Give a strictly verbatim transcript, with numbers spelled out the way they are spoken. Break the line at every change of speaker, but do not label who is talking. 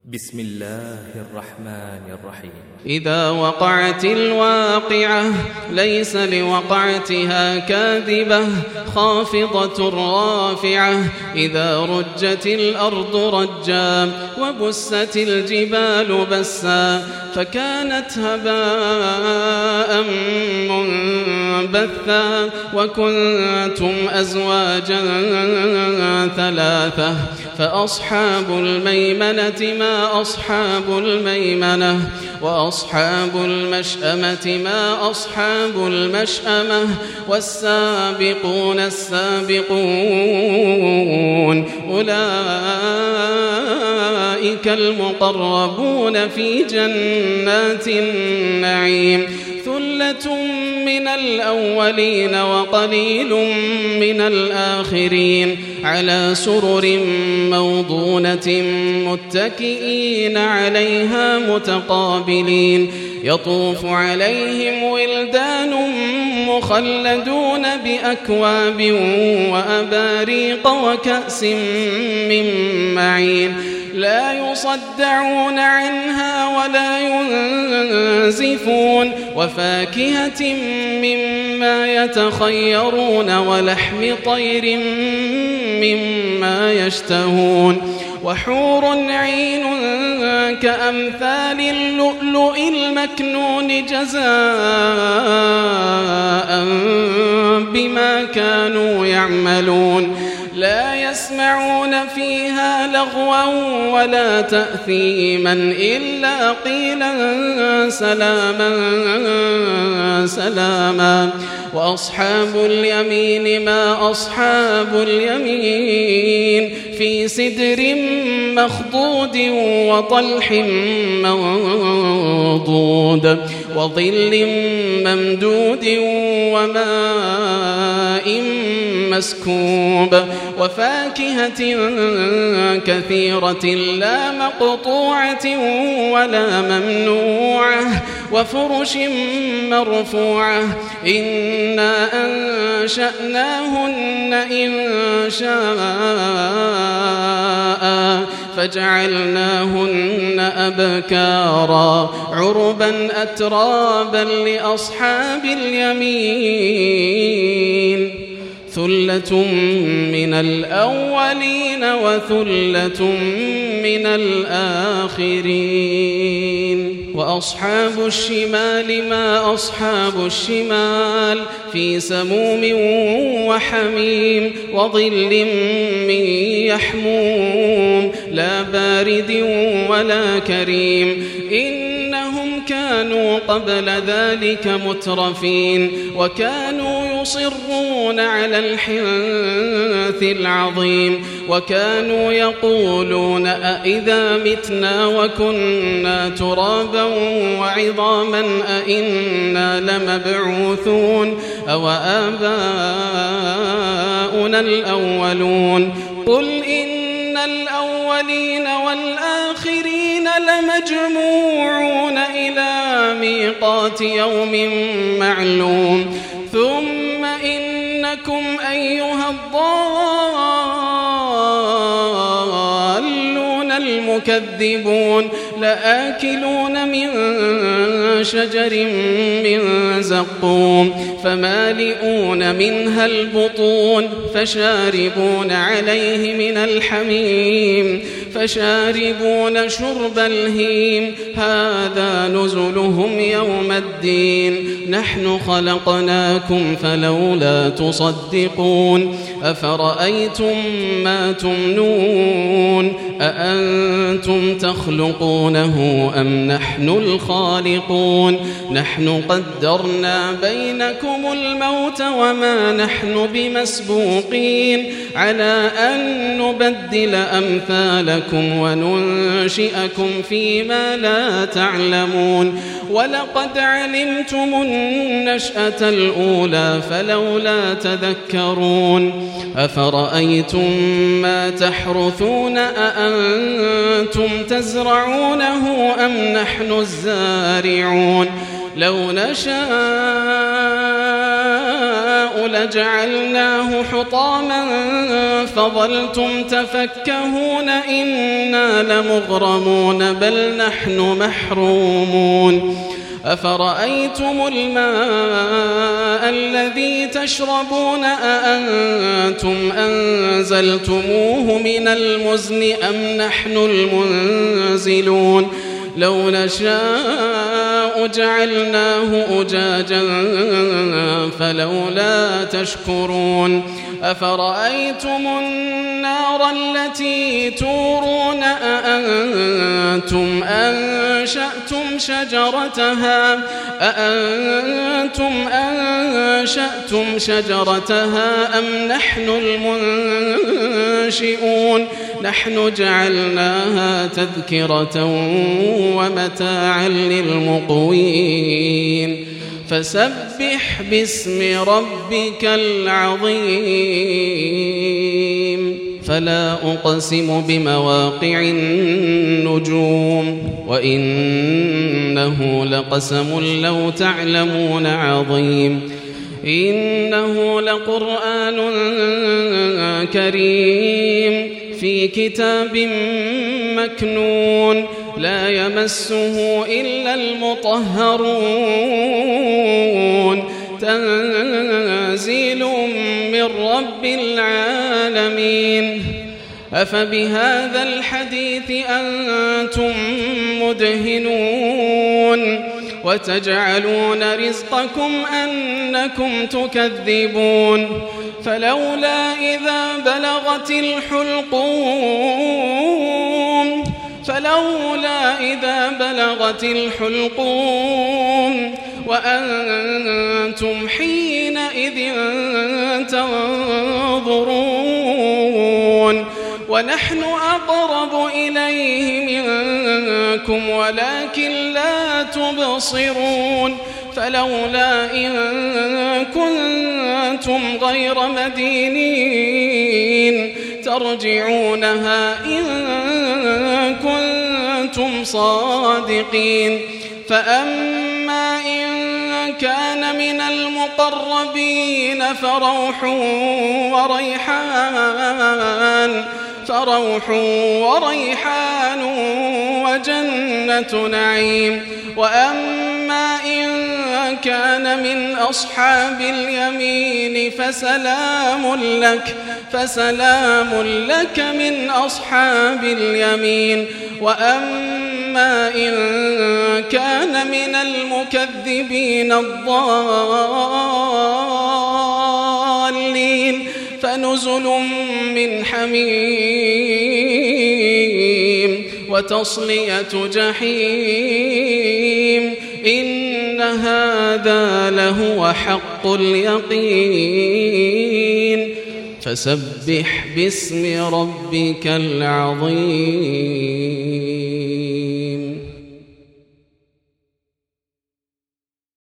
بسم الله الرحمن الرحيم.
إذا وقعت الواقعة ليس لوقعتها كاذبة خافضة رافعة إذا رجت الأرض رجا وبست الجبال بسا فكانت هباء منبثا وكنتم أزواجا ثلاثة فأصحاب الميمنة ما أصحاب الميمنة وأصحاب المشأمة ما أصحاب المشأمة والسابقون السابقون أولئك المقربون في جنات النعيم ثلة من الأولين وقليل من الآخرين على سرر موضونة متكئين عليها متقابلين يطوف عليهم ولدان مخلدون بأكواب وأباريق وكأس من معين لا يصدعون عنها ولا ينزفون وفاكهة مما يتخيرون ولحم طير مما يشتهون وحور عين كأمثال اللؤلؤ المكنون جزاء بما كانوا يعملون لا يسمعون فيها لغوا ولا تأثيما إلا قيلا سلاما سلاما وأصحاب اليمين ما أصحاب اليمين في سدر مخضود وطلح منضود وظل ممدود وماء مسكوب وفاكهة كثيرة لا مقطوعة ولا ممنوعة وفرش مرفوعة إنا أنشأناهن إن شاء فجعلناهن أبكارا عربا أترابا لأصحاب اليمين ثلة من الأولين وثلة من الآخرين وأصحاب الشمال ما أصحاب الشمال في سموم وحميم وظل من يحموم لا بارد ولا كريم إنهم كانوا قبل ذلك مترفين وكانوا يصرون على الحنث العظيم وكانوا يقولون أئذا متنا وكنا ترابا وعظاما أئنا لمبعوثون أو آباؤنا الأولون قل إن الأولين والآخرين لمجموعون إلى ميقات يوم معلوم ثم إنكم أيها الضالون المكذبون لآكلون من شجر من زقوم فمالئون منها البطون فشاربون عليه من الحميم فشاربون شرب الهيم هذا نزلهم يوم الدين نحن خلقناكم فلولا تصدقون أفرأيتم ما تمنون أأنتم تخلقونه أم نحن الخالقون نحن قدرنا بينكم الموت وما نحن بمسبوقين على أن نبدل أمثالكم وننشئكم فيما لا تعلمون ولقد علمتم النشأة الأولى فلولا تذكرون أفرأيتم ما تحرثون أأنتم تزرعونه أم نحن الزارعون لو نشاء لجعلناه حطاما فظلتم تفكهون إنا لمغرمون بل نحن محرومون أفرأيتم الماء الذي تشربون أأنتم أنزلتموه من المزن أم نحن المنزلون لو نشاء جعلناه أجاجا فلولا تشكرون أفرأيتم النار التي تورون أأنتم أنشأتم شجرتها أأنتم أنشأتم شجرتها أم نحن المنشئون نحن جعلناها تذكرة ومتاعا للمقوين فسبح باسم ربك العظيم فلا أقسم بمواقع النجوم وإنه لقسم لو تعلمون عظيم إنه لقرآن كريم في كتاب مكنون لا يمسه إلا المطهرون تنزيل من رب العالمين أفبهذا الحديث أنتم مدهنون وتجعلون رزقكم أنكم تكذبون فلولا إذا بلغت الحلقوم فلولا إذا بلغت الحلقوم وأنتم حينئذ تنظرون ونحن أقرب إليه منكم ولكن لا تبصرون فلولا إن كنتم غير مدينين ترجعونها إن كنتم صادقين فأما إن كان من المقربين فروح وريحان فروح وريحان وجنة نعيم وأما إن كان من أصحاب اليمين فسلام لك فسلام لك من أصحاب اليمين وأما إن كان من المكذبين الضالين فنزل من حميم وتصلية جحيم إن هذا لهو حق اليقين فسبح باسم ربك العظيم.